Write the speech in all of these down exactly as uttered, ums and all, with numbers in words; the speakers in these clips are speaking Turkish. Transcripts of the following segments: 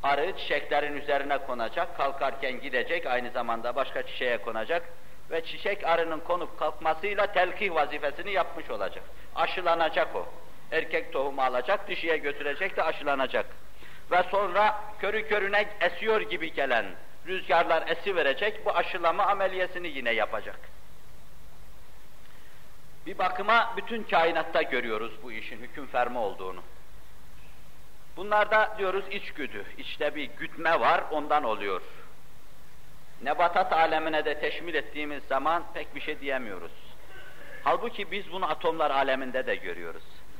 Arı çiçeklerin üzerine konacak, kalkarken gidecek, aynı zamanda başka çiçeğe konacak ve çiçek arının konup kalkmasıyla telkih vazifesini yapmış olacak. Aşılanacak o. Erkek tohumu alacak, dişiye götürecek de aşılanacak. Ve sonra körü körüne esiyor gibi gelen rüzgarlar esiverecek, bu aşılama ameliyesini yine yapacak. Bir bakıma bütün kainatta görüyoruz bu işin hüküm ferma olduğunu. Bunlarda diyoruz içgüdü, içte bir gütme var, ondan oluyor. Nebatat alemine de teşmil ettiğimiz zaman pek bir şey diyemiyoruz. Halbuki biz bunu atomlar aleminde de görüyoruz.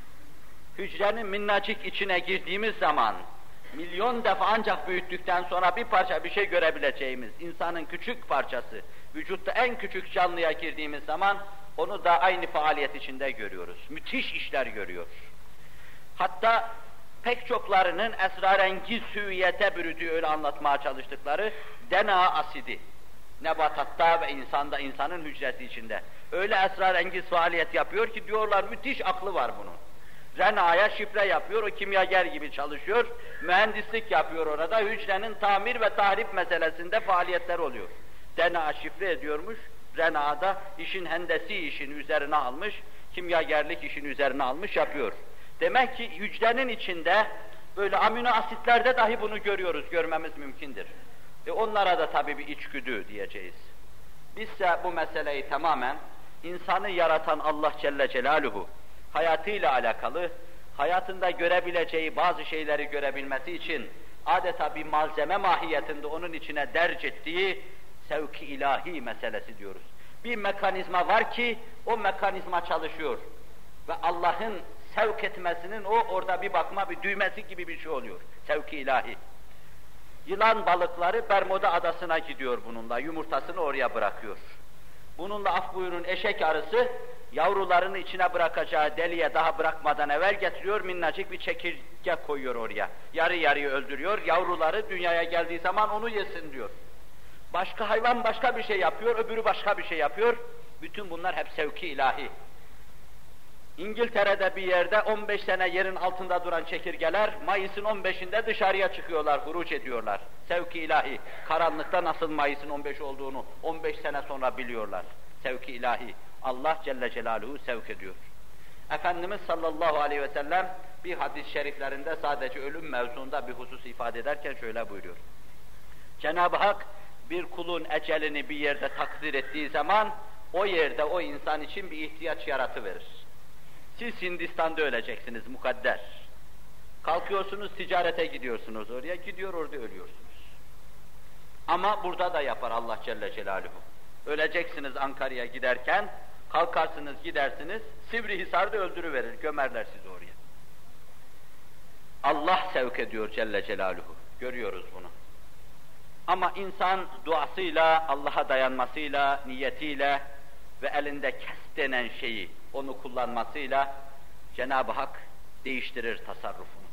Hücrenin minnacık içine girdiğimiz zaman, milyon defa ancak büyüttükten sonra bir parça bir şey görebileceğimiz insanın küçük parçası, vücutta en küçük canlıya girdiğimiz zaman onu da aynı faaliyet içinde görüyoruz. Müthiş işler görüyor. Hatta pek çoklarının esrarengiz hüviyete bürüdüğü, öyle anlatmaya çalıştıkları D N A asidi, nebatatta ve insanda, insanın hücresi içinde öyle esrarengiz faaliyet yapıyor ki diyorlar müthiş aklı var bunun. R N A'ya şifre yapıyor, o kimyager gibi çalışıyor, mühendislik yapıyor orada, hücrenin tamir ve tahrip meselesinde faaliyetler oluyor. D N A şifre ediyormuş, R N A'da işin hendesi işini üzerine almış, kimyagerlik işini üzerine almış yapıyor. Demek ki hücrenin içinde böyle amino asitlerde dahi bunu görüyoruz, görmemiz mümkündür. E onlara da tabii bir içgüdü diyeceğiz. Bizse bu meseleyi tamamen insanı yaratan Allah Celle Celaluhu hayatıyla alakalı, hayatında görebileceği bazı şeyleri görebilmesi için adeta bir malzeme mahiyetinde onun içine derc ettiği sevk-i ilahi meselesi diyoruz. Bir mekanizma var ki o mekanizma çalışıyor ve Allah'ın sevk etmesinin o orada bir bakma bir düğmesi gibi bir şey oluyor. Sevk-i ilahi. Yılan balıkları Bermuda adasına gidiyor bununla, yumurtasını oraya bırakıyor. Bununla af buyurun eşek arısı yavrularını içine bırakacağı deliğe daha bırakmadan evvel getiriyor, minnacık bir çekirge koyuyor oraya. Yarı yarıya öldürüyor, yavruları dünyaya geldiği zaman onu yesin diyor. Başka hayvan başka bir şey yapıyor, öbürü başka bir şey yapıyor. Bütün bunlar hep sevk-i ilahi. İngiltere'de bir yerde on beş sene yerin altında duran çekirgeler, Mayıs'ın on beşinde dışarıya çıkıyorlar, huruç ediyorlar. Sevk-i ilahi. Karanlıkta nasıl Mayıs'ın on beş olduğunu on beş sene sonra biliyorlar. Sevk-i ilahi. Allah Celle Celaluhu sevk ediyor. Efendimiz sallallahu aleyhi ve sellem bir hadis-i şeriflerinde sadece ölüm mevzuunda bir husus ifade ederken şöyle buyuruyor. Cenab-ı Hak bir kulun ecelini bir yerde takdir ettiği zaman o yerde o insan için bir ihtiyaç yaratıverir. Siz Hindistan'da öleceksiniz mukadder. Kalkıyorsunuz ticarete gidiyorsunuz oraya, gidiyor orada ölüyorsunuz. Ama burada da yapar Allah Celle Celaluhu. Öleceksiniz Ankara'ya giderken, kalkarsınız gidersiniz, Sivrihisar'da öldürüverir, gömerler sizi oraya. Allah sevk ediyor Celle Celaluhu, görüyoruz bunu. Ama insan duasıyla, Allah'a dayanmasıyla, niyetiyle ve elinde kes denen şeyi, onu kullanmasıyla Cenab-ı Hak değiştirir tasarrufunu.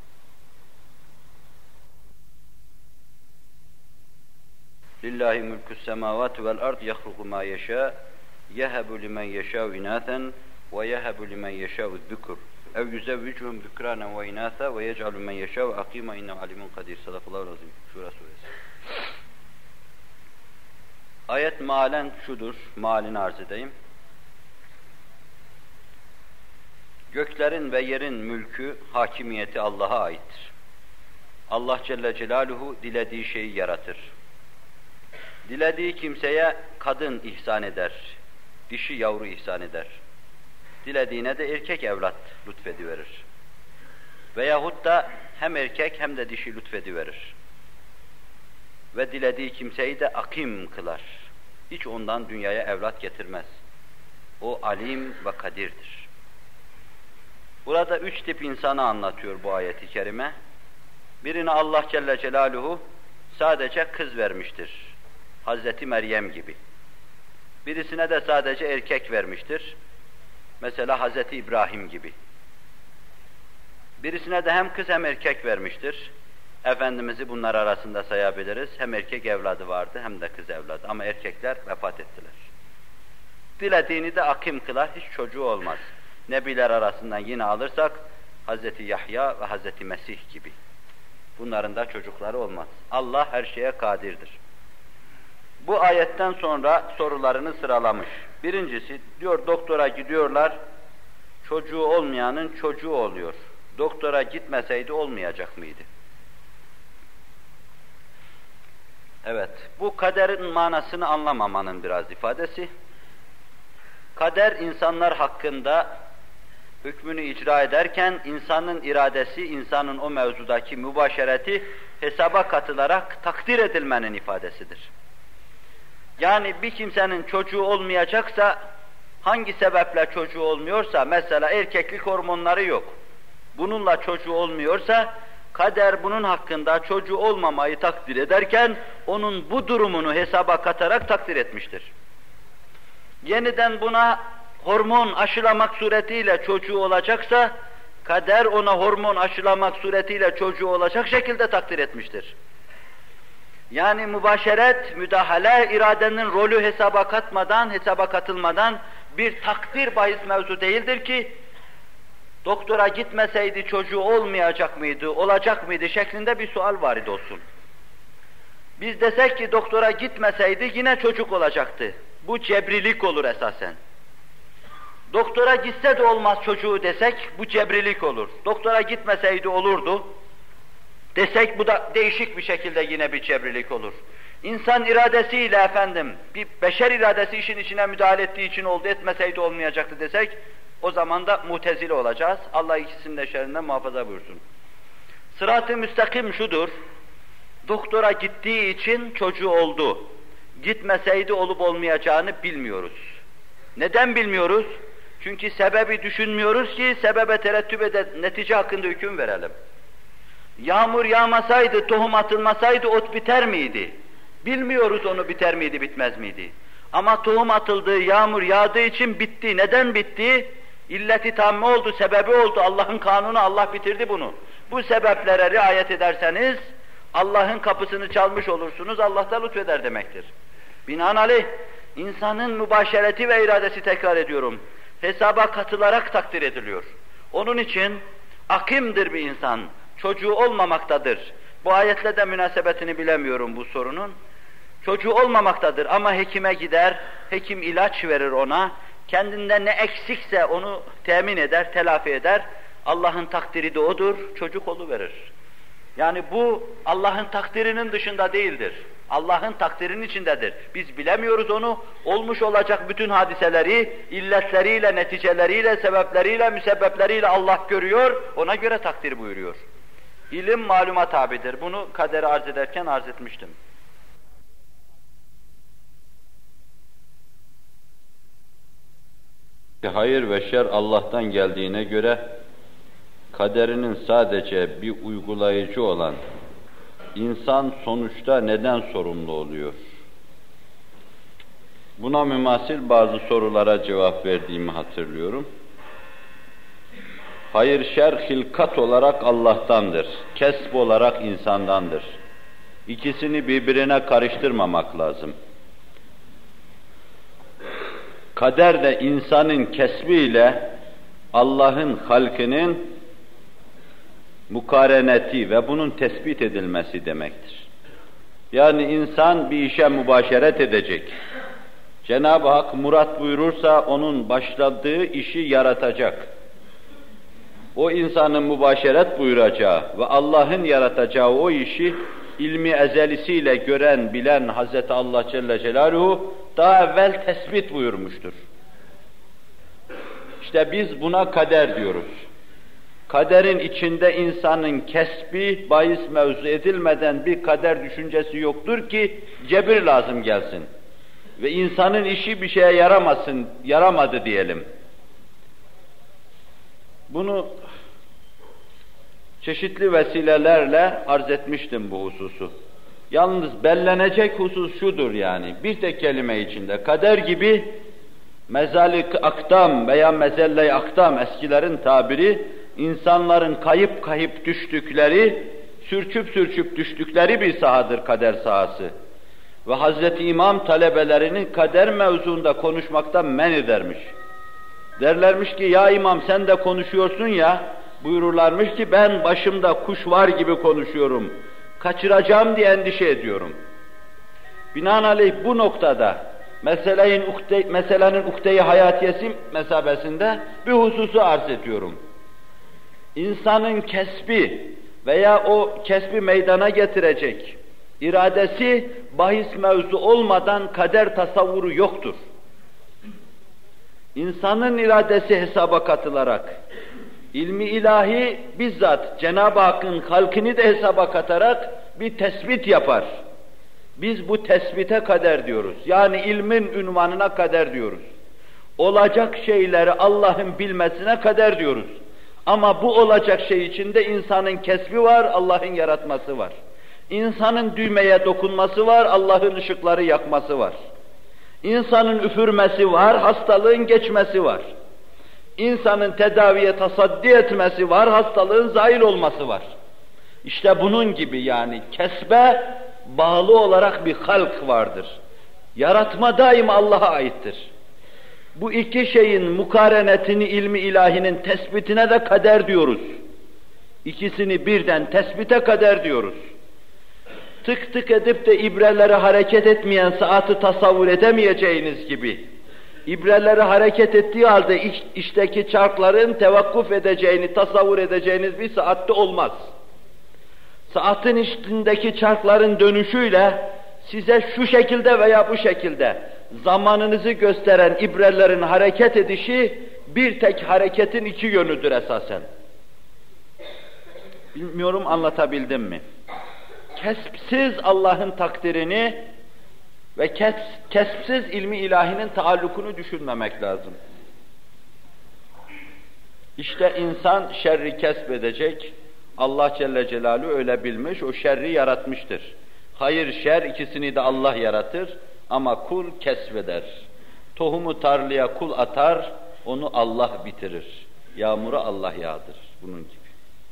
Lillahi mulkus semavati vel ard yahluku ma yasha yehebu limen yeşâ'u inâthen ve yehebu limen yeşâ'u zükür ev yüzevvicuhum zükrânen ve inâtha ve yec'alu men yeşâ'u akîma innehu alimun kadir. Sadakallahu azim. Şura suresi. Ayet mealen şudur, mealini arz edeyim. Göklerin ve yerin mülkü, hakimiyeti Allah'a aittir. Allah Celle Celaluhu dilediği şeyi yaratır. Dilediği kimseye kadın ihsan eder, dişi yavru ihsan eder. Dilediğine de erkek evlat lütfediverir. Veyahut da hem erkek hem de dişi lütfediverir. Ve dilediği kimseyi de akim kılar. Hiç ondan dünyaya evlat getirmez. O alim ve kadirdir. Burada üç tip insanı anlatıyor bu ayet-i kerime. Birine Allah Celle Celaluhu sadece kız vermiştir. Hazreti Meryem gibi. Birisine de sadece erkek vermiştir. Mesela Hazreti İbrahim gibi. Birisine de hem kız hem erkek vermiştir. Efendimiz'i bunlar arasında sayabiliriz. Hem erkek evladı vardı hem de kız evladı. Ama erkekler vefat ettiler. Dilediğini de akim kılar, hiç çocuğu olmaz. Nebiler arasından yine alırsak Hazreti Yahya ve Hazreti Mesih gibi. Bunların da çocukları olmaz. Allah her şeye kadirdir. Bu ayetten sonra sorularını sıralamış. Birincisi, diyor doktora gidiyorlar, çocuğu olmayanın çocuğu oluyor. Doktora gitmeseydi olmayacak mıydı? Evet, bu kaderin manasını anlamamanın biraz ifadesi. Kader insanlar hakkında hükmünü icra ederken insanın iradesi, insanın o mevzudaki mübaşereti hesaba katılarak takdir edilmenin ifadesidir. Yani bir kimsenin çocuğu olmayacaksa, hangi sebeple çocuğu olmuyorsa, mesela erkeklik hormonları yok, bununla çocuğu olmuyorsa, kader bunun hakkında çocuğu olmamayı takdir ederken, onun bu durumunu hesaba katarak takdir etmiştir. Yeniden buna hormon aşılamak suretiyle çocuğu olacaksa, kader ona hormon aşılamak suretiyle çocuğu olacak şekilde takdir etmiştir. Yani mübaşeret, müdahale, iradenin rolü hesaba katmadan, hesaba katılmadan bir takdir bahis mevzu değildir ki, doktora gitmeseydi çocuğu olmayacak mıydı, olacak mıydı şeklinde bir sual varid olsun. Biz desek ki doktora gitmeseydi yine çocuk olacaktı. Bu cebrilik olur esasen. Doktora gitse de olmaz çocuğu desek, bu cebrilik olur. Doktora gitmeseydi olurdu desek, bu da değişik bir şekilde yine bir cebrilik olur. İnsan iradesiyle efendim, bir beşer iradesi işin içine müdahale ettiği için oldu, etmeseydi olmayacaktı desek, o zaman da mutezile olacağız. Allah ikisinin de şerrinden muhafaza buyursun. Sırat-ı müstakim şudur, doktora gittiği için çocuğu oldu. Gitmeseydi olup olmayacağını bilmiyoruz. Neden bilmiyoruz? Çünkü sebebi düşünmüyoruz ki sebebe terettüp eden netice hakkında hüküm verelim. Yağmur yağmasaydı, tohum atılmasaydı ot biter miydi? Bilmiyoruz onu biter miydi, bitmez miydi? Ama tohum atıldı, yağmur yağdığı için bitti. Neden bitti? İlleti tamme oldu, sebebi oldu. Allah'ın kanunu, Allah bitirdi bunu. Bu sebeplere riayet ederseniz, Allah'ın kapısını çalmış olursunuz, Allah da lütfeder demektir. Binaenaleyh, insanın mübaşereti ve iradesi, tekrar ediyorum, hesaba katılarak takdir ediliyor. Onun için akimdir bir insan, çocuğu olmamaktadır. Bu ayetle de münasebetini bilemiyorum bu sorunun. Çocuğu olmamaktadır ama hekime gider, hekim ilaç verir ona, kendinde ne eksikse onu temin eder, telafi eder. Allah'ın takdiri de odur, çocuk oluverir. Yani bu Allah'ın takdirinin dışında değildir. Allah'ın takdirinin içindedir. Biz bilemiyoruz onu, olmuş olacak bütün hadiseleri, illetleriyle, neticeleriyle, sebepleriyle, müsebbepleriyle Allah görüyor, ona göre takdir buyuruyor. İlim maluma tabidir. Bunu kaderi arz ederken arz etmiştim. Hayır ve şer Allah'tan geldiğine göre, kaderinin sadece bir uygulayıcı olan insan sonuçta neden sorumlu oluyor? Buna mümasil bazı sorulara cevap verdiğimi hatırlıyorum. Hayır şer hilkat olarak Allah'tandır, kesb olarak insandandır. İkisini birbirine karıştırmamak lazım. Kader de insanın kesbiyle Allah'ın halkının mukareneti ve bunun tespit edilmesi demektir. Yani insan bir işe mübaşeret edecek. Cenab-ı Hak murat buyurursa onun başladığı işi yaratacak. O insanın mübaşeret buyuracağı ve Allah'ın yaratacağı o işi ilmi ezelisiyle gören, bilen Hazreti Allah Celle Celaluhu daha evvel tespit buyurmuştur. İşte biz buna kader diyoruz. Kaderin içinde insanın kesbi, bahis mevzu edilmeden bir kader düşüncesi yoktur ki cebir lazım gelsin. Ve insanın işi bir şeye yaramasın, yaramadı diyelim. Bunu çeşitli vesilelerle arz etmiştim bu hususu. Yalnız bellenecek husus şudur yani, bir tek kelime içinde, kader gibi mezalik akdam veya mezelle-i akdam eskilerin tabiri, insanların kayıp kayıp düştükleri, sürçüp sürçüp düştükleri bir sahadır kader sahası. Ve Hazreti İmam talebelerini kader mevzuunda konuşmaktan men edermiş. Derlermiş ki, ya İmam sen de konuşuyorsun ya, buyururlarmış ki ben başımda kuş var gibi konuşuyorum, kaçıracağım diye endişe ediyorum. Binaenaleyh bu noktada meselenin ukde, meselenin ukde-i hayatiyesi mesabesinde bir hususu arz ediyorum. İnsanın kesbi veya o kesbi meydana getirecek iradesi bahis mevzu olmadan kader tasavvuru yoktur. İnsanın iradesi hesaba katılarak, ilmi ilahi bizzat Cenab-ı Hakk'ın halkını da hesaba katarak bir tespit yapar. Biz bu tespite kader diyoruz. Yani ilmin ünvanına kader diyoruz. Olacak şeyleri Allah'ın bilmesine kader diyoruz. Ama bu olacak şey içinde insanın kesbi var, Allah'ın yaratması var. İnsanın düğmeye dokunması var, Allah'ın ışıkları yakması var. İnsanın üfürmesi var, hastalığın geçmesi var. İnsanın tedaviye tasaddi etmesi var, hastalığın zail olması var. İşte bunun gibi yani kesbe bağlı olarak bir halk vardır. Yaratma daima Allah'a aittir. Bu iki şeyin mukarenetini ilmi ilahinin tespitine de kader diyoruz. İkisini birden tespite kader diyoruz. Tık tık edip de ibreleri hareket etmeyen saati tasavvur edemeyeceğiniz gibi, ibreleri hareket ettiği halde iç, içteki çarkların tevakkuf edeceğini tasavvur edeceğiniz bir saatte olmaz. Saatin içindeki çarkların dönüşüyle size şu şekilde veya bu şekilde zamanınızı gösteren ibrelerin hareket edişi bir tek hareketin iki yönüdür esasen. Bilmiyorum anlatabildim mi? Kesipsiz Allah'ın takdirini ve kes, kesipsiz ilmi ilahinin taallukunu düşünmemek lazım. İşte insan şerri kesbedecek, Allah Celle Celaluhu öyle bilmiş, o şerri yaratmıştır. Hayır, şer ikisini de Allah yaratır ama kul kesbeder. Tohumu tarlaya kul atar, onu Allah bitirir. Yağmuru Allah yağdırır, bunun gibi.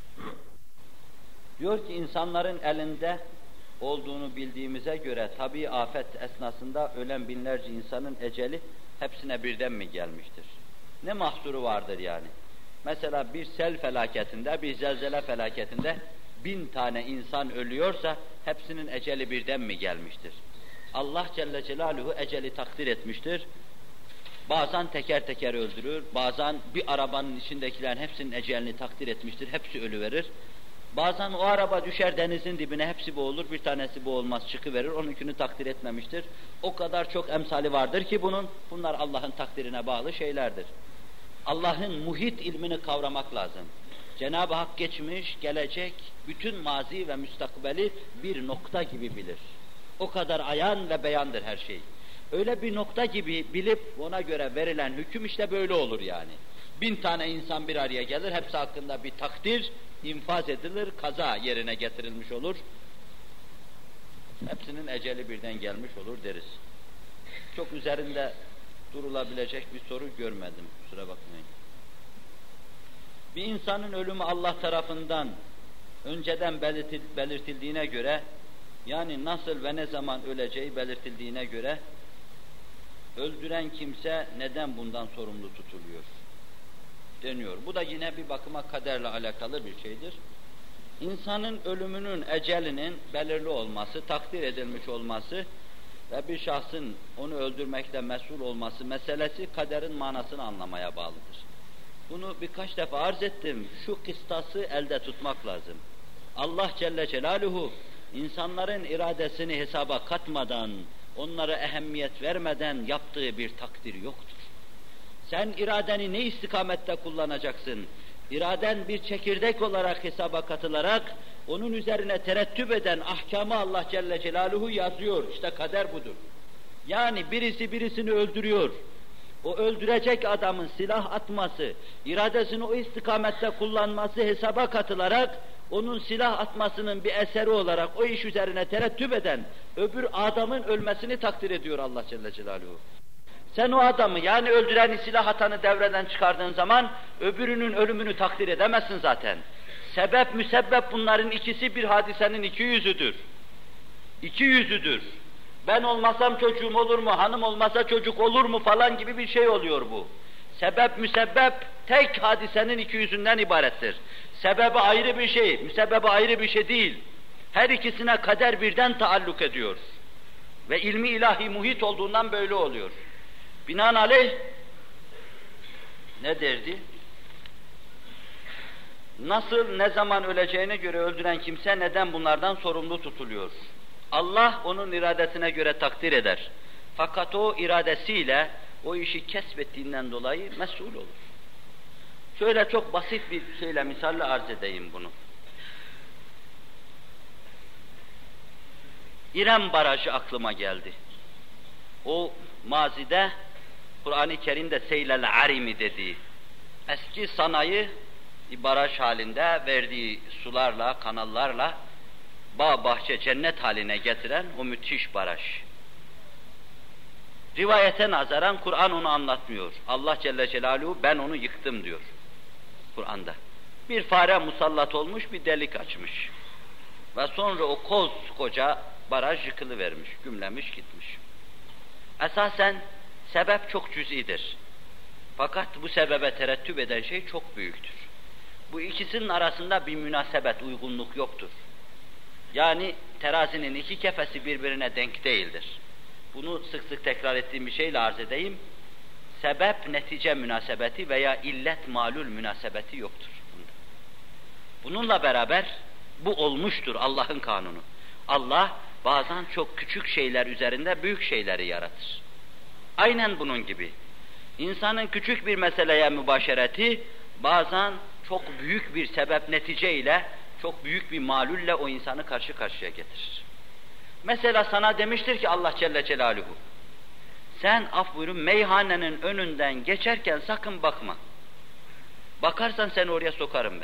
Diyor ki insanların elinde olduğunu bildiğimize göre tabii afet esnasında ölen binlerce insanın eceli hepsine birden mi gelmiştir? Ne mahsuru vardır yani? Mesela bir sel felaketinde, bir zelzele felaketinde bin tane insan ölüyorsa hepsinin eceli birden mi gelmiştir? Allah Celle Celaluhu eceli takdir etmiştir. Bazen teker teker öldürür, bazen bir arabanın içindekilerin hepsinin ecelini takdir etmiştir, hepsi ölüverir. Bazen o araba düşer denizin dibine, hepsi boğulur, bir tanesi boğulmaz, çıkıverir, onunkini takdir etmemiştir. O kadar çok emsali vardır ki bunun, bunlar Allah'ın takdirine bağlı şeylerdir. Allah'ın muhit ilmini kavramak lazım. Cenab-ı Hak geçmiş, gelecek, bütün mazi ve müstakbeli bir nokta gibi bilir. O kadar ayan ve beyandır her şey. Öyle bir nokta gibi bilip ona göre verilen hüküm işte böyle olur yani. Bin tane insan bir araya gelir, hepsi hakkında bir takdir infaz edilir, kaza yerine getirilmiş olur. Hepsinin eceli birden gelmiş olur deriz. Çok üzerinde durulabilecek bir soru görmedim, kusura bakmayın. Bir insanın ölümü Allah tarafından önceden belirtildiğine göre, yani nasıl ve ne zaman öleceği belirtildiğine göre, öldüren kimse neden bundan sorumlu tutuluyor deniyor. Bu da yine bir bakıma kaderle alakalı bir şeydir. İnsanın ölümünün, ecelinin belirli olması, takdir edilmiş olması ve bir şahsın onu öldürmekle mesul olması meselesi kaderin manasını anlamaya bağlıdır. Bunu birkaç defa arz ettim. Şu kıstası elde tutmak lazım. Allah Celle Celaluhu insanların iradesini hesaba katmadan, onlara ehemmiyet vermeden yaptığı bir takdir yoktur. Sen iradeni ne istikamette kullanacaksın? İraden bir çekirdek olarak hesaba katılarak, onun üzerine terettüp eden ahkamı Allah Celle Celaluhu yazıyor. İşte kader budur. Yani birisi birisini öldürüyor. O öldürecek adamın silah atması, iradesini o istikamette kullanması hesaba katılarak, onun silah atmasının bir eseri olarak o iş üzerine terettüp eden öbür adamın ölmesini takdir ediyor Allah Celle Celaluhu. Sen o adamı, yani öldüreni, silah atanı devreden çıkardığın zaman öbürünün ölümünü takdir edemezsin zaten. Sebep müsebbep bunların ikisi bir hadisenin iki yüzüdür. İki yüzüdür. Ben olmasam çocuğum olur mu, hanım olmasa çocuk olur mu falan gibi bir şey oluyor bu. Sebep müsebbep tek hadisenin iki yüzünden ibarettir. Sebebi ayrı bir şey, müsebbebi ayrı bir şey değil. Her ikisine kader birden taalluk ediyor. Ve ilmi ilahi muhit olduğundan böyle oluyor. Binaenaleyh ne derdi? Nasıl, ne zaman öleceğine göre öldüren kimse neden bunlardan sorumlu tutuluyor? Allah onun iradesine göre takdir eder. Fakat o iradesiyle o işi kesbettiğinden dolayı mesul olur. Şöyle çok basit bir şeyle, misalle arz edeyim bunu. İrem Barajı aklıma geldi. O mazide Kur'an-ı Kerim'de Seylel Arimi dediği eski sanayi bir baraj halinde verdiği sularla, kanallarla bağ, bahçe, cennet haline getiren o müthiş baraj. Rivayete nazaran Kur'an onu anlatmıyor. Allah Celle Celaluhu ben onu yıktım diyor Kur'an'da. Bir fare musallat olmuş, bir delik açmış. Ve sonra o koskoca baraj yıkılıvermiş, gümlemiş gitmiş. Esasen sebep çok cüz'idir. Fakat bu sebebe terettüp eden şey çok büyüktür. Bu ikisinin arasında bir münasebet, uygunluk yoktur. Yani terazinin iki kefesi birbirine denk değildir. Bunu sık sık tekrar ettiğim bir şeyle arz edeyim. Sebep netice münasebeti veya illet malul münasebeti yoktur. Bununla beraber bu olmuştur Allah'ın kanunu. Allah bazen çok küçük şeyler üzerinde büyük şeyleri yaratır. Aynen bunun gibi. İnsanın küçük bir meseleye mübaşereti bazen çok büyük bir sebep netice ile, çok büyük bir malülle o insanı karşı karşıya getirir. Mesela sana demiştir ki Allah Celle Celaluhu, sen af buyurun meyhanenin önünden geçerken sakın bakma. Bakarsan seni oraya sokarım ben.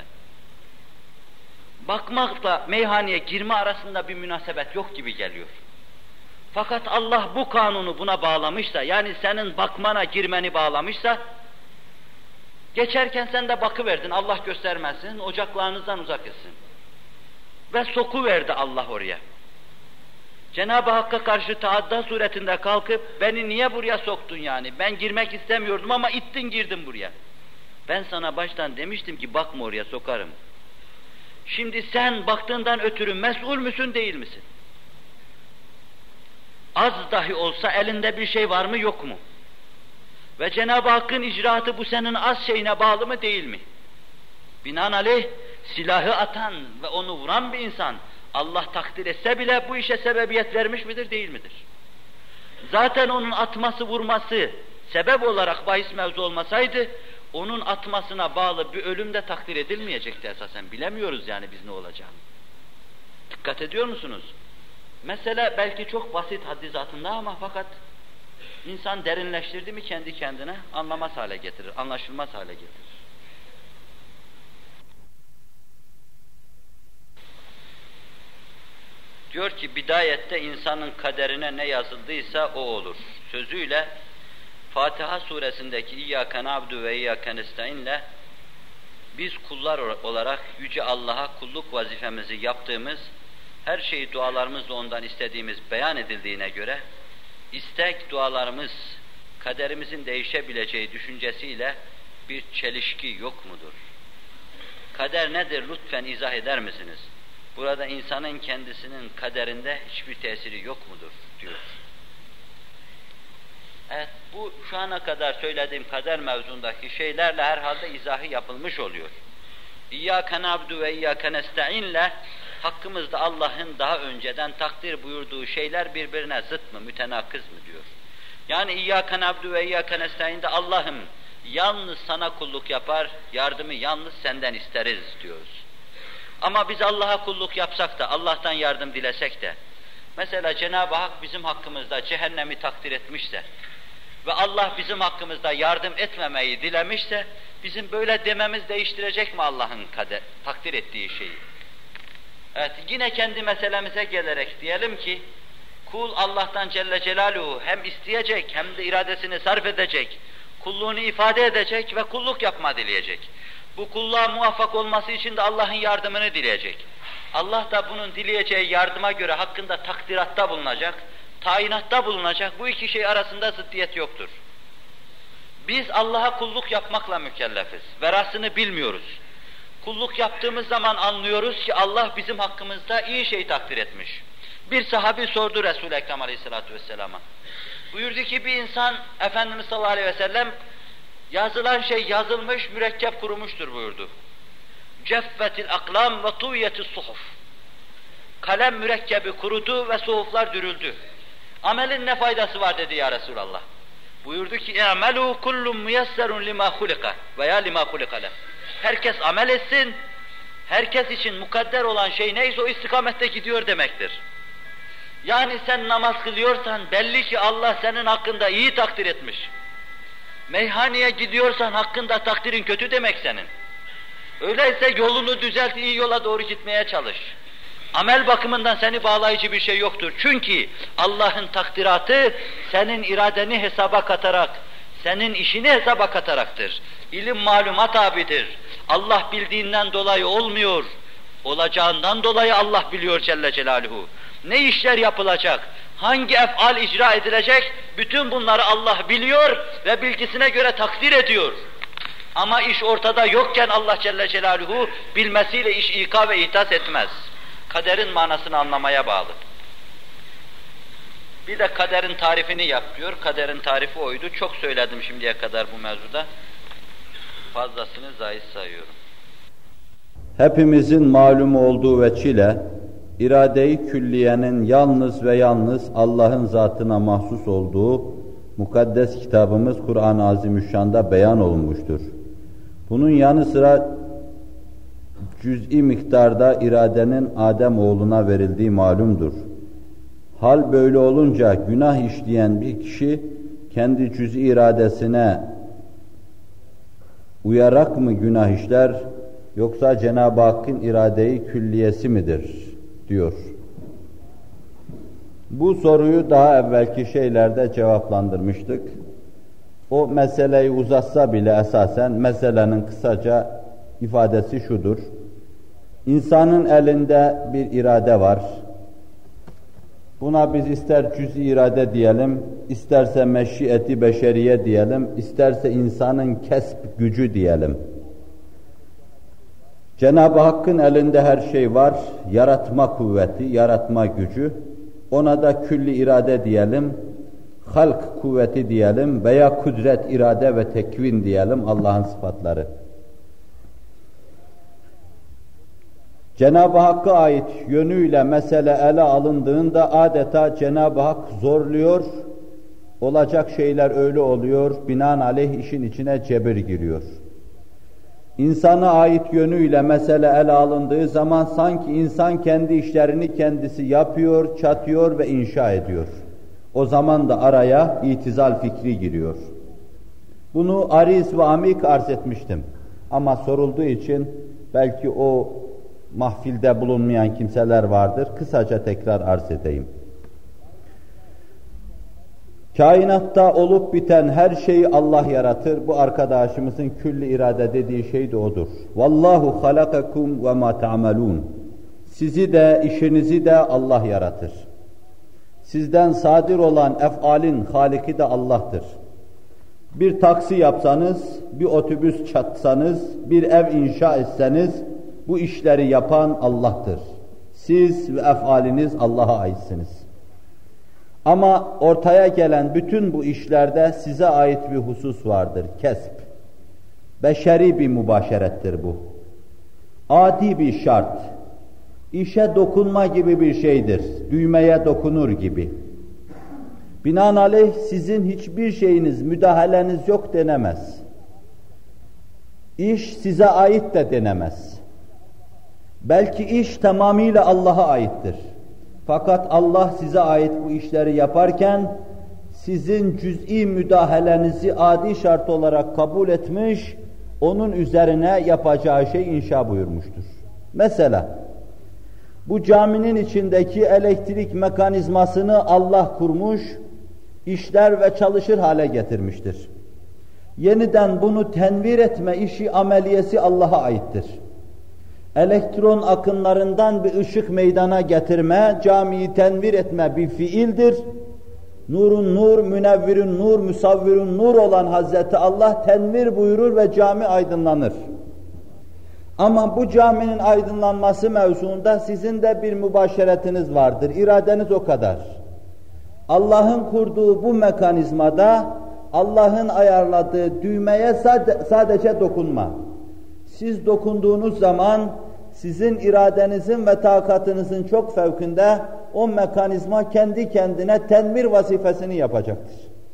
Bakmakla meyhaneye girme arasında bir münasebet yok gibi geliyor. Fakat Allah bu kanunu buna bağlamışsa, yani senin bakmana, girmeni bağlamışsa, geçerken sen de bakıverdin, Allah göstermesin, ocaklarınızdan uzak etsin. Ve sokuverdi Allah oraya. Cenab-ı Hakk'a karşı taadda suretinde kalkıp, beni niye buraya soktun yani? Ben girmek istemiyordum ama ittin girdim buraya. Ben sana baştan demiştim ki bakma oraya, sokarım. Şimdi sen baktığından ötürü mesul müsün, değil misin? Az dahi olsa elinde bir şey var mı, yok mu? Ve Cenab-ı Hakk'ın icraatı bu senin az şeyine bağlı mı, değil mi? Binaenaleyh silahı atan ve onu vuran bir insan Allah takdir etse bile bu işe sebebiyet vermiş midir, değil midir? Zaten onun atması, vurması sebep olarak bahis mevzu olmasaydı onun atmasına bağlı bir ölüm de takdir edilmeyecekti esasen. Bilemiyoruz yani biz ne olacağını. Dikkat ediyor musunuz? Mesele belki çok basit haddi zatında ama fakat insan derinleştirdi mi kendi kendine anlamaz hale getirir, anlaşılmaz hale getirir. Diyor ki bidayette insanın kaderine ne yazıldıysa o olur. Sözüyle Fatiha suresindeki İyyâke na'budu ve İyyâke nestaîn'le biz kullar olarak Yüce Allah'a kulluk vazifemizi yaptığımız, her şeyi dualarımızla ondan istediğimiz beyan edildiğine göre, istek dualarımız kaderimizin değişebileceği düşüncesiyle bir çelişki yok mudur? Kader nedir lütfen izah eder misiniz? Burada insanın kendisinin kaderinde hiçbir tesiri yok mudur diyor. Evet, bu şu ana kadar söylediğim kader mevzundaki şeylerle herhalde izahı yapılmış oluyor. İyyâke na'budu ve İyyâke nestaîn'le hakkımızda Allah'ın daha önceden takdir buyurduğu şeyler birbirine zıt mı, mütenakız mı diyor. Yani İyyâke na'budu ve İyyâke nestaîn'de Allah'ım yalnız sana kulluk yapar, yardımı yalnız senden isteriz diyoruz. Ama biz Allah'a kulluk yapsak da, Allah'tan yardım dilesek de, mesela Cenab-ı Hak bizim hakkımızda cehennemi takdir etmişse ve Allah bizim hakkımızda yardım etmemeyi dilemişse, bizim böyle dememiz değiştirecek mi Allah'ın kader, takdir ettiği şeyi? Evet, yine kendi meselemize gelerek diyelim ki, kul Allah'tan Celle Celaluhu hem isteyecek hem de iradesini sarf edecek, kulluğunu ifade edecek ve kulluk yapma dileyecek. Bu kulluğa muvaffak olması için de Allah'ın yardımını dileyecek. Allah da bunun dileyeceği yardıma göre hakkında takdiratta bulunacak, tayinatta bulunacak. Bu iki şey arasında zıddiyet yoktur. Biz Allah'a kulluk yapmakla mükellefiz. Verasını bilmiyoruz. Kulluk yaptığımız zaman anlıyoruz ki Allah bizim hakkımızda iyi şey takdir etmiş. Bir sahabi sordu Resul-i Ekrem Aleyhisselatü Vesselam'a. Buyurdu ki bir insan, Efendimiz sallallahu aleyhi ve sellem, yazılan şey yazılmış, mürekkep kurumuştur buyurdu. Ceffetil aklam ve tuviyetis suhuf. Kalem mürekkebi kurudu ve suhuflar dürüldü. Amelin ne faydası var dedi ya Resulallah. Buyurdu ki اَعْمَلُوا كُلُّمْ مُيَسَّرٌ لِمَا خُلِقَ veya لِمَا خُلِقَ لَهُ. Herkes amel etsin, herkes için mukadder olan şey neyse o istikamette gidiyor demektir. Yani sen namaz kılıyorsan belli ki Allah senin hakkında iyi takdir etmiş. Meyhaneye gidiyorsan hakkında takdirin kötü demek senin. Öyleyse yolunu düzelt, iyi yola doğru gitmeye çalış. Amel bakımından seni bağlayıcı bir şey yoktur. Çünkü Allah'ın takdiratı senin iradeni hesaba katarak, senin işini hesaba kataraktır. İlim maluma tabidir. Allah bildiğinden dolayı olmuyor. Olacağından dolayı Allah biliyor Celle Celaluhu. Ne işler yapılacak, hangi ef'al icra edilecek, bütün bunları Allah biliyor ve bilgisine göre takdir ediyor. Ama iş ortada yokken Allah Celle Celaluhu bilmesiyle iş ika ve ihtas etmez. Kaderin manasını anlamaya bağlı. Bir de kaderin tarifini yap diyor. Kaderin tarifi oydu. Çok söyledim şimdiye kadar bu mevzuda. Fazlasını zayıf sayıyorum. Hepimizin malum olduğu veçile, irade-i külliyenin yalnız ve yalnız Allah'ın zatına mahsus olduğu mukaddes kitabımız Kur'an-ı Azimüşşan'da beyan olunmuştur. Bunun yanı sıra cüz'i miktarda iradenin Adem oğluna verildiği malumdur. Hal böyle olunca günah işleyen bir kişi kendi cüz'i iradesine uyarak mı günah işler yoksa Cenab-ı Hakk'ın irade-i külliyesi midir diyor. Bu soruyu daha evvelki şeylerde cevaplandırmıştık. O meseleyi uzatsa bile esasen meselenin kısaca ifadesi şudur. İnsanın elinde bir irade var. Buna biz ister cüz-i irade diyelim, isterse meşiyeti beşeriye diyelim, isterse insanın kesb gücü diyelim. Cenab-ı Hakk'ın elinde her şey var, yaratma kuvveti, yaratma gücü. Ona da külli irade diyelim, halk kuvveti diyelim veya kudret, irade ve tekvin diyelim Allah'ın sıfatları. Cenab-ı Hakk'a ait yönüyle mesele ele alındığında adeta Cenab-ı Hak zorluyor, olacak şeyler öyle oluyor, binaenaleyh işin içine cebir giriyor. İnsana ait yönüyle mesele ele alındığı zaman sanki insan kendi işlerini kendisi yapıyor, çatıyor ve inşa ediyor. O zaman da araya itizal fikri giriyor. Bunu ariz ve amik arz etmiştim. Ama sorulduğu için belki o mahfilde bulunmayan kimseler vardır. Kısaca tekrar arz edeyim. Kainatta olup biten her şeyi Allah yaratır. Bu arkadaşımızın külli irade dediği şey de odur. Vallahu halakakum ve ma ta'malun. Sizi de işinizi de Allah yaratır. Sizden sadir olan ef'alin haliki de Allah'tır. Bir taksi yapsanız, bir otobüs çatsanız, bir ev inşa etseniz, bu işleri yapan Allah'tır. Siz ve ef'aliniz Allah'a aitsiniz. Ama ortaya gelen bütün bu işlerde size ait bir husus vardır, kesb. Beşeri bir mübaşerettir bu. Adi bir şart. İşe dokunma gibi bir şeydir, düğmeye dokunur gibi. Binaenaleyh sizin hiçbir şeyiniz, müdahaleniz yok denemez. İş size ait de denemez. Belki iş tamamıyla Allah'a aittir. Fakat Allah size ait bu işleri yaparken sizin cüz'i müdahalenizi adi şart olarak kabul etmiş, onun üzerine yapacağı şey inşa buyurmuştur. Mesela bu caminin içindeki elektrik mekanizmasını Allah kurmuş, işler ve çalışır hale getirmiştir. Yeniden bunu tenvir etme işi, ameliyesi Allah'a aittir. Elektron akınlarından bir ışık meydana getirme, camiyi tenvir etme bir fiildir. Nurun nur, münevvirün nur, musavvirün nur olan Hazreti Allah tenvir buyurur ve cami aydınlanır. Ama bu caminin aydınlanması mevzuunda sizin de bir mübaşeretiniz vardır, iradeniz o kadar. Allah'ın kurduğu bu mekanizmada Allah'ın ayarladığı düğmeye sade, sadece dokunma. Siz dokunduğunuz zaman sizin iradenizin ve takatınızın çok fevkinde o mekanizma kendi kendine tenvir vazifesini yapacaktır.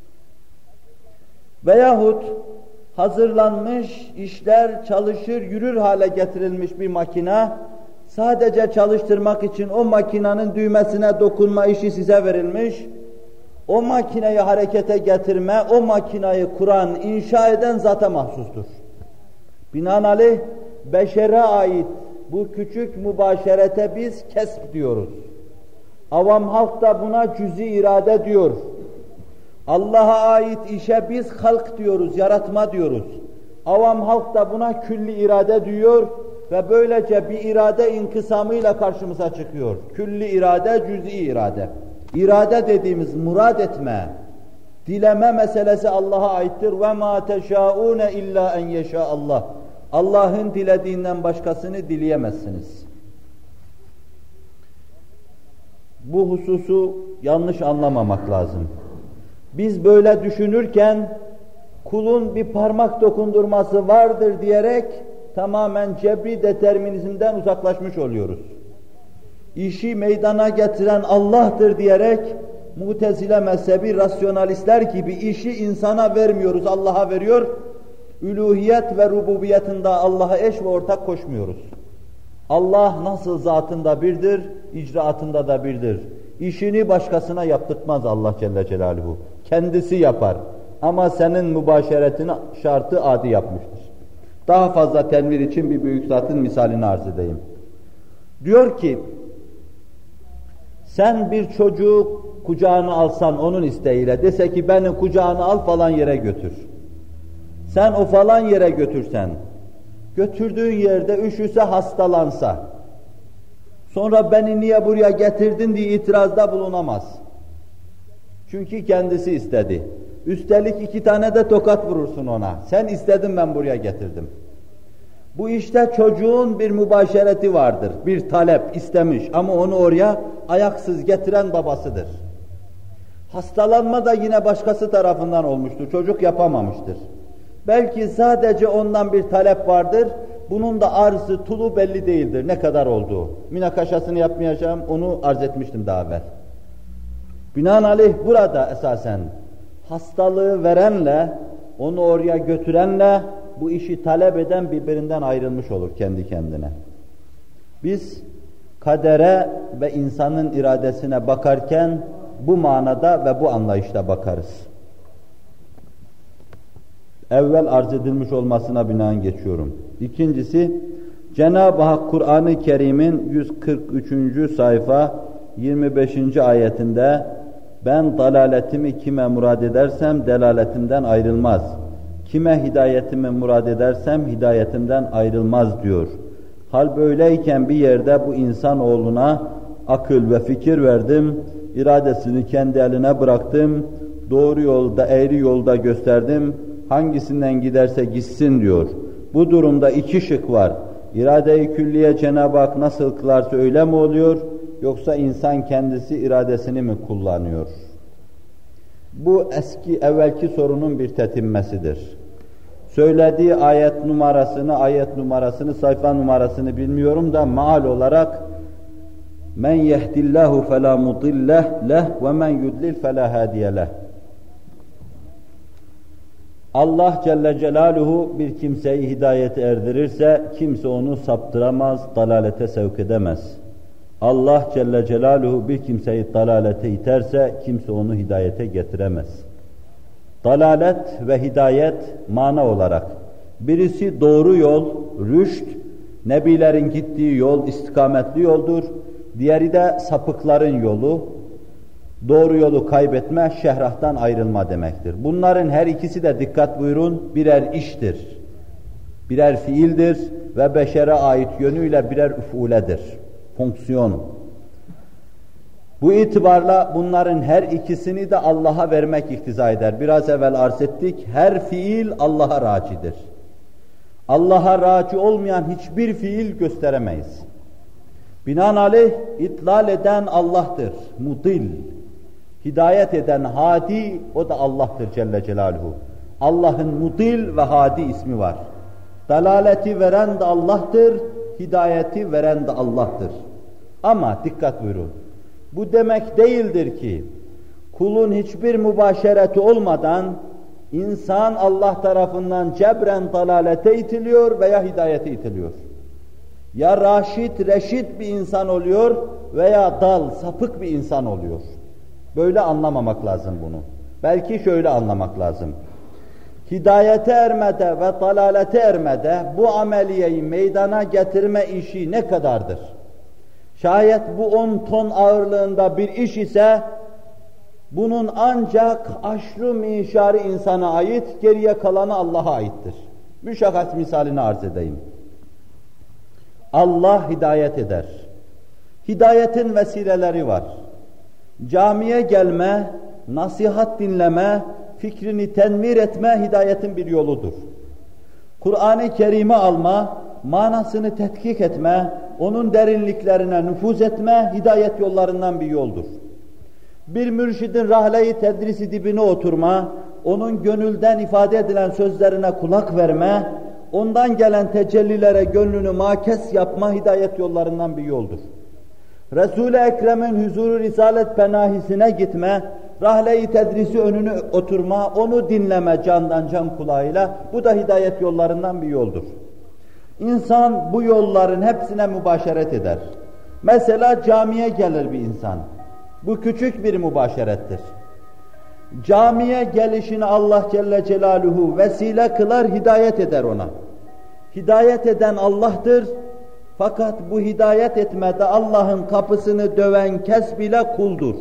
Veyahut hazırlanmış, işler çalışır, yürür hale getirilmiş bir makine, sadece çalıştırmak için o makinenin düğmesine dokunma işi size verilmiş, o makineyi harekete getirme, o makineyi kuran, inşa eden zata mahsustur. Binaenaleyh beşere ait bu küçük mübaşerete biz kesb diyoruz. Avam halk da buna cüz-i irade diyor. Allah'a ait işe biz halk diyoruz, yaratma diyoruz. Avam halk da buna külli irade diyor ve böylece bir irade inkısamıyla karşımıza çıkıyor. Külli irade, cüz-i irade. İrade dediğimiz murad etme, dileme meselesi Allah'a aittir. وَمَا تَشَاءُونَ اِلَّا اَنْ يَشَاءَ Allah. Allah'ın dilediğinden başkasını dileyemezsiniz. Bu hususu yanlış anlamamak lazım. Biz böyle düşünürken kulun bir parmak dokundurması vardır diyerek tamamen cebri determinizmden uzaklaşmış oluyoruz. İşi meydana getiren Allah'tır diyerek Mutezile mezhebi rasyonalistler gibi işi insana vermiyoruz, Allah'a veriyor. Üluhiyet ve rububiyetinde Allah'a eş ve ortak koşmuyoruz. Allah nasıl zatında birdir, icraatında da birdir. İşini başkasına yaptırtmaz Allah Celle Celaluhu. Kendisi yapar. Ama senin mübaşeretini şartı adi yapmıştır. Daha fazla tenvir için bir büyük zatın misalini arz edeyim. Diyor ki, sen bir çocuğu kucağına alsan onun isteğiyle, dese ki beni kucağına al falan yere götür. Sen o falan yere götürsen, götürdüğün yerde üşüse, hastalansa, sonra beni niye buraya getirdin diye itirazda bulunamaz. Çünkü kendisi istedi. Üstelik iki tane de tokat vurursun ona. Sen istedin, ben buraya getirdim. Bu işte çocuğun bir mübaşereti vardır. Bir talep istemiş ama onu oraya ayaksız getiren babasıdır. Hastalanma da yine başkası tarafından olmuştur. Çocuk yapamamıştır. Belki sadece ondan bir talep vardır. Bunun da arzı, tulu belli değildir. Ne kadar olduğu. Münakaşasını yapmayacağım. Onu arz etmiştim daha evvel. Binaenaleyh burada esasen hastalığı verenle, onu oraya götürenle bu işi talep eden birbirinden ayrılmış olur kendi kendine. Biz kadere ve insanın iradesine bakarken bu manada ve bu anlayışla bakarız. Evvel arz edilmiş olmasına binaen geçiyorum. İkincisi, Cenab-ı Hak Kur'an-ı Kerim'in yüz kırk üçüncü sayfa yirmi beşinci ayetinde ben dalaletimi kime murad edersem delaletimden ayrılmaz. Kime hidayetimi murad edersem hidayetimden ayrılmaz diyor. Hal böyleyken bir yerde bu insanoğluna akıl ve fikir verdim, iradesini kendi eline bıraktım, doğru yolda, eğri yolda gösterdim, hangisinden giderse gitsin diyor. Bu durumda iki şık var. İrade-i külliye Cenab-ı Hak nasıl kılarsa öyle mi oluyor, yoksa insan kendisi iradesini mi kullanıyor? Bu eski, evvelki sorunun bir tetinmesidir. Söylediği ayet numarasını, ayet numarasını, sayfa numarasını bilmiyorum da maal olarak men yehdillahu fela mudille leh ve men yudlil fela hadiye leh. Allah Celle Celaluhu bir kimseyi hidayete erdirirse kimse onu saptıramaz, dalalete sevk edemez. Allah Celle Celaluhu bir kimseyi dalalete iterse kimse onu hidayete getiremez. Dalalet ve hidayet mana olarak birisi doğru yol, rüşt, nebilerin gittiği yol, istikametli yoldur. Diğeri de sapıkların yolu, doğru yolu kaybetme, şehrahtan ayrılma demektir. Bunların her ikisi de dikkat buyurun birer iştir, birer fiildir ve beşere ait yönüyle birer üfuledir, fonksiyon. Bu itibarla bunların her ikisini de Allah'a vermek iktiza eder. Biraz evvel arz ettik, her fiil Allah'a racidir. Allah'a raci olmayan hiçbir fiil gösteremeyiz. Binaenaleyh itlal eden Allah'tır, mudil. Hidayet eden hadi, o da Allah'tır Celle Celaluhu. Allah'ın mudil ve hadi ismi var. Dalaleti veren de Allah'tır, hidayeti veren de Allah'tır. Ama dikkat buyurun, bu demek değildir ki kulun hiçbir mübaşereti olmadan insan Allah tarafından cebren dalalete itiliyor veya hidayete itiliyor. Ya raşit, reşit bir insan oluyor veya dal, sapık bir insan oluyor. Böyle anlamamak lazım bunu. Belki şöyle anlamak lazım. Hidayete ermede ve dalalete ermede bu ameliyeyi meydana getirme işi ne kadardır? Şayet bu on ton ağırlığında bir iş ise bunun ancak aşrı mişarı insana ait, geriye kalanı Allah'a aittir. Müşahhas misalini arz edeyim. Allah hidayet eder. Hidayetin vesileleri var. Camiye gelme, nasihat dinleme, fikrini tenvir etme hidayetin bir yoludur. Kur'an-ı Kerim'i alma, manasını tetkik etme, onun derinliklerine nüfuz etme hidayet yollarından bir yoldur. Bir mürşidin rahle-i tedrisi dibine oturma, onun gönülden ifade edilen sözlerine kulak verme, ondan gelen tecellilere gönlünü makes yapma hidayet yollarından bir yoldur. Resul-i Ekrem'in huzuru risalet penahisine gitme, rahle-i tedrisi önüne oturma, onu dinleme candan can kulağıyla, bu da hidayet yollarından bir yoldur. İnsan bu yolların hepsine mübaşeret eder. Mesela camiye gelir bir insan. Bu küçük bir mübaşerettir. Camiye gelişini Allah Celle Celaluhu vesile kılar, hidayet eder ona. Hidayet eden Allah'tır. Fakat bu hidayet etmede Allah'ın kapısını döven kes bile kuldur.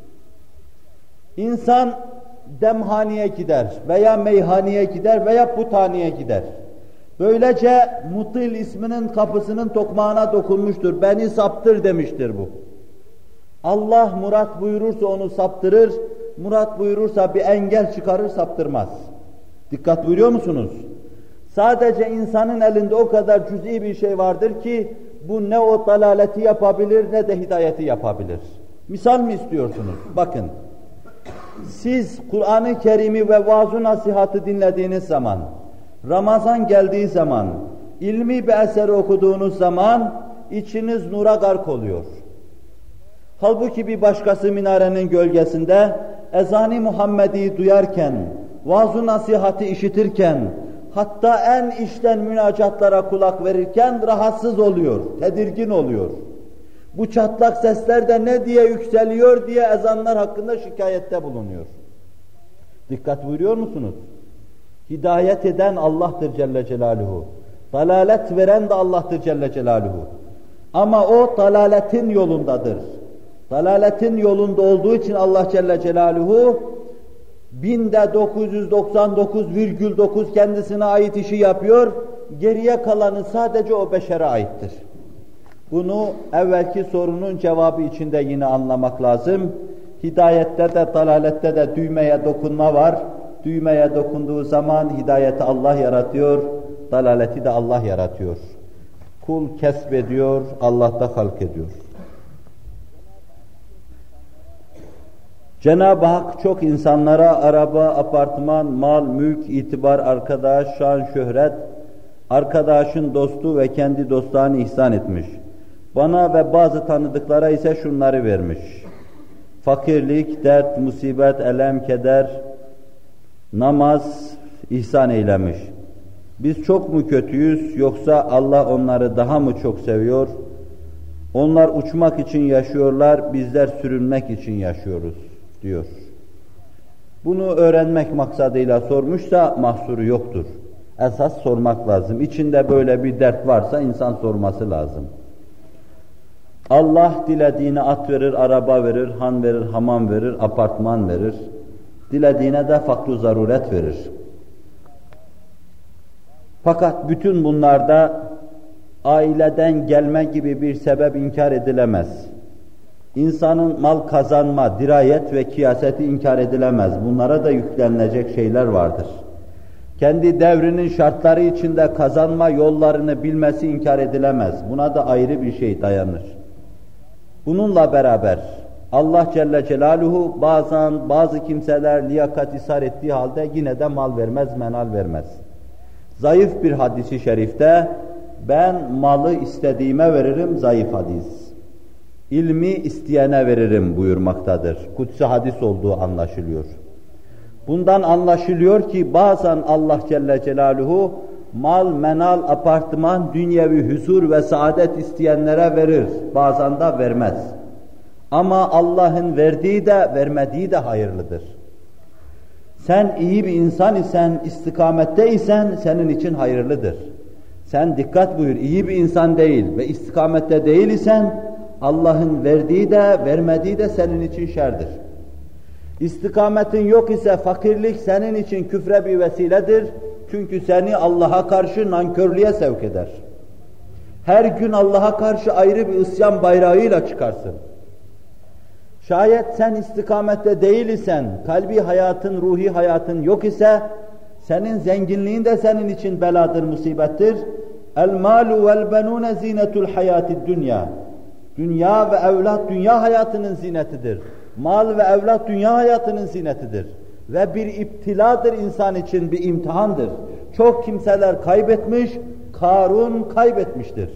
İnsan demhaneye gider veya meyhaneye gider veya puthaneye gider. Böylece Mutil isminin kapısının tokmağına dokunmuştur. Beni saptır demiştir bu. Allah murat buyurursa onu saptırır, murat buyurursa bir engel çıkarır, saptırmaz. Dikkat buyuruyor musunuz? Sadece insanın elinde o kadar cüz'i bir şey vardır ki bu ne o dalaleti yapabilir ne de hidayeti yapabilir. Misal mi istiyorsunuz? Bakın. Siz Kur'an-ı Kerim'i ve vaaz-ı nasihatı dinlediğiniz zaman, Ramazan geldiği zaman, ilmi bir eseri okuduğunuz zaman içiniz nura gark oluyor. Halbuki bir başkası minarenin gölgesinde ezan-ı Muhammedi'yi duyarken, vaaz-ı nasihatı işitirken, hatta en içten münacatlara kulak verirken rahatsız oluyor, tedirgin oluyor. Bu çatlak sesler de ne diye yükseliyor diye ezanlar hakkında şikayette bulunuyor. Dikkat buyuruyor musunuz? Hidayet eden Allah'tır Celle Celaluhu. Dalalet veren de Allah'tır Celle Celaluhu. Ama o dalaletin yolundadır. Dalaletin yolunda olduğu için Allah Celle Celaluhu binde dokuz yüz doksan dokuz virgül dokuz kendisine ait işi yapıyor, geriye kalanı sadece o beşere aittir. Bunu evvelki sorunun cevabı içinde yine anlamak lazım. Hidayette de dalalette de düğmeye dokunma var. Düğmeye dokunduğu zaman hidayeti Allah yaratıyor, dalaleti de Allah yaratıyor. Kul kesbediyor, Allah da halk ediyor. Cenab-ı Hak çok insanlara araba, apartman, mal, mülk, itibar, arkadaş, şan, şöhret, arkadaşın dostu ve kendi dostlarını ihsan etmiş. Bana ve bazı tanıdıklara ise şunları vermiş. Fakirlik, dert, musibet, elem, keder, namaz ihsan eylemiş. Biz çok mu kötüyüz yoksa Allah onları daha mı çok seviyor? Onlar uçmak için yaşıyorlar, bizler sürünmek için yaşıyoruz diyor. Bunu öğrenmek maksadıyla sormuşsa mahsuru yoktur. Esas sormak lazım. İçinde böyle bir dert varsa insan sorması lazım. Allah dilediğine at verir, araba verir, han verir, hamam verir, apartman verir. Dilediğine de fakr-ı zaruret verir. Fakat bütün bunlarda aileden gelme gibi bir sebep inkar edilemez. İnsanın mal kazanma, dirayet ve kıyaseti inkar edilemez. Bunlara da yüklenilecek şeyler vardır. Kendi devrinin şartları içinde kazanma yollarını bilmesi inkar edilemez. Buna da ayrı bir şey dayanır. Bununla beraber Allah Celle Celaluhu bazen bazı kimseler liyakat ishar ettiği halde yine de mal vermez, menal vermez. Zayıf bir hadisi şerifte ben malı istediğime veririm, zayıf hadis. İlmi isteyene veririm buyurmaktadır. Kutsi hadis olduğu anlaşılıyor. Bundan anlaşılıyor ki bazen Allah Celle Celaluhu mal, menal, apartman, dünyevi huzur ve saadet isteyenlere verir. Bazen de vermez. Ama Allah'ın verdiği de vermediği de hayırlıdır. Sen iyi bir insan isen, istikamette isen senin için hayırlıdır. Sen dikkat buyur, iyi bir insan değil ve istikamette değil isen Allah'ın verdiği de vermediği de senin için şerdir. İstikametin yok ise fakirlik senin için küfre bir vesiledir. Çünkü seni Allah'a karşı nankörlüğe sevk eder. Her gün Allah'a karşı ayrı bir isyan bayrağıyla çıkarsın. Şayet sen istikamette değil isen, kalbi hayatın, ruhi hayatın yok ise, senin zenginliğin de senin için beladır, musibettir. El-malu vel-benûne zînetul hayâtid dünya. Dünya ve evlat dünya hayatının zinetidir. Mal ve evlat dünya hayatının zinetidir. Ve bir iptiladır insan için, bir imtihandır. Çok kimseler kaybetmiş, Karun kaybetmiştir.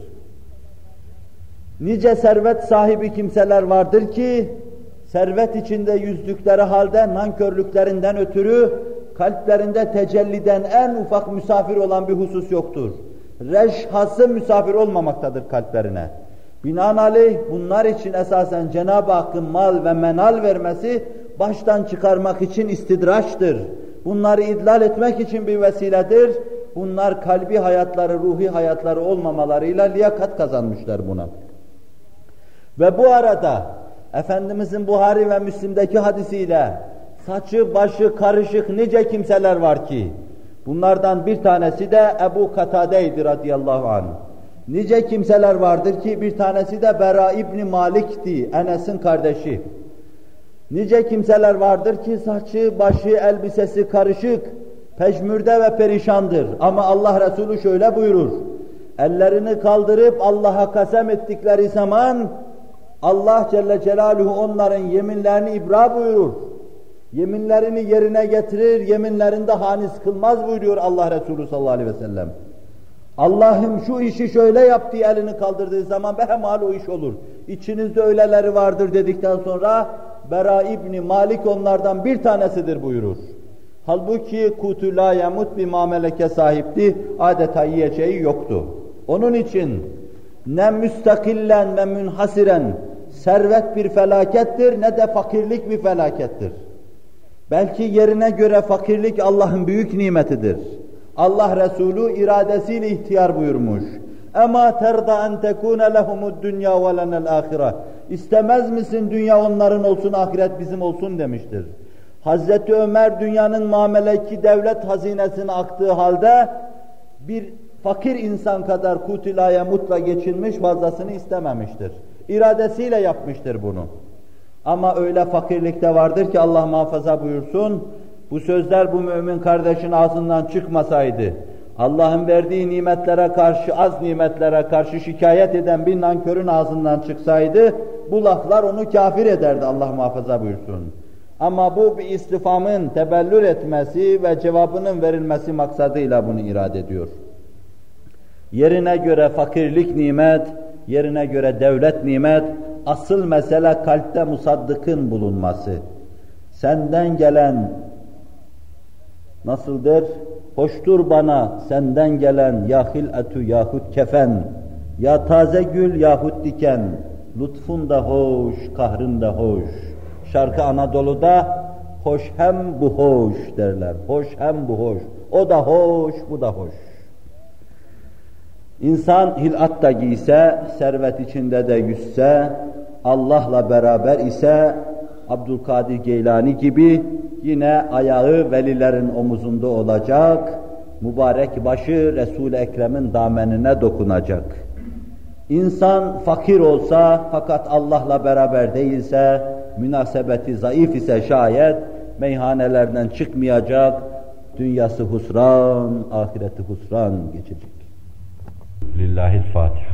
Nice servet sahibi kimseler vardır ki, servet içinde yüzdükleri halde nankörlüklerinden ötürü kalplerinde tecelliden en ufak misafir olan bir husus yoktur. Reşhası misafir olmamaktadır kalplerine. Binaenaleyh bunlar için esasen Cenab-ı Hakk'ın mal ve menal vermesi baştan çıkarmak için istidraçtır. Bunları idlal etmek için bir vesiledir. Bunlar kalbi hayatları, ruhi hayatları olmamalarıyla liyakat kazanmışlar buna. Ve bu arada Efendimizin Buhari ve Müslim'deki hadisiyle saçı başı karışık nice kimseler var ki, bunlardan bir tanesi de Ebu Katade'ydi radıyallahu anh. Nice kimseler vardır ki bir tanesi de Bera İbni Malik'ti, Enes'in kardeşi. Nice kimseler vardır ki saçı, başı, elbisesi karışık, peşmürde ve perişandır. Ama Allah Resulü şöyle buyurur, ellerini kaldırıp Allah'a kasem ettikleri zaman Allah Celle Celaluhu onların yeminlerini ibra buyurur. Yeminlerini yerine getirir, yeminlerinde hanis kılmaz buyuruyor Allah Resulü sallallahu aleyhi ve sellem. Allah'ım şu işi şöyle yap diye elini kaldırdığı zaman behemal o iş olur. İçinizde öyleleri vardır dedikten sonra Bera İbni Malik onlardan bir tanesidir buyurur. Halbuki kutu la yamut bir mameleke sahipti, adeta yiyeceği yoktu. Onun için ne müstakillen ve münhasiren servet bir felakettir ne de fakirlik bir felakettir. Belki yerine göre fakirlik Allah'ın büyük nimetidir. Allah Resulü iradesiyle ihtiyar buyurmuş. Ama terda en tekune lehumud dunya ve lenel ahire. İstemez misin dünya onların olsun, ahiret bizim olsun demiştir. Hazreti Ömer dünyanın mameleki devlet hazinesine aktığı halde bir fakir insan kadar kutilaya mutla geçinmiş, fazlasını istememiştir. İradesiyle yapmıştır bunu. Ama öyle fakirlikte vardır ki Allah muhafaza buyursun, bu sözler bu mümin kardeşin ağzından çıkmasaydı, Allah'ın verdiği nimetlere karşı, az nimetlere karşı şikayet eden bir nankörün ağzından çıksaydı, bu laflar onu kafir ederdi, Allah muhafaza buyursun. Ama bu bir istifamın tebellür etmesi ve cevabının verilmesi maksadıyla bunu irade ediyor. Yerine göre fakirlik nimet, yerine göre devlet nimet, asıl mesele kalpte musaddıkın bulunması. Senden gelen, nasıldır? Hoştur bana senden gelen ya hil'atü yahut kefen, ya taze gül yahut diken, lütfun da hoş, kahrın da hoş. Şarkı Anadolu'da hoş hem bu hoş derler, hoş hem bu hoş. O da hoş, bu da hoş. İnsan hil'at da giyse, servet içinde de yüzse, Allah'la beraber ise Abdülkadir Geylani gibi yine ayağı velilerin omuzunda olacak, mübarek başı Resul-i Ekrem'in damenine dokunacak. İnsan fakir olsa fakat Allah'la beraber değilse, münasebeti zayıf ise şayet meyhanelerden çıkmayacak, dünyası husran, ahireti husran geçecek. Lillahil Fatiha.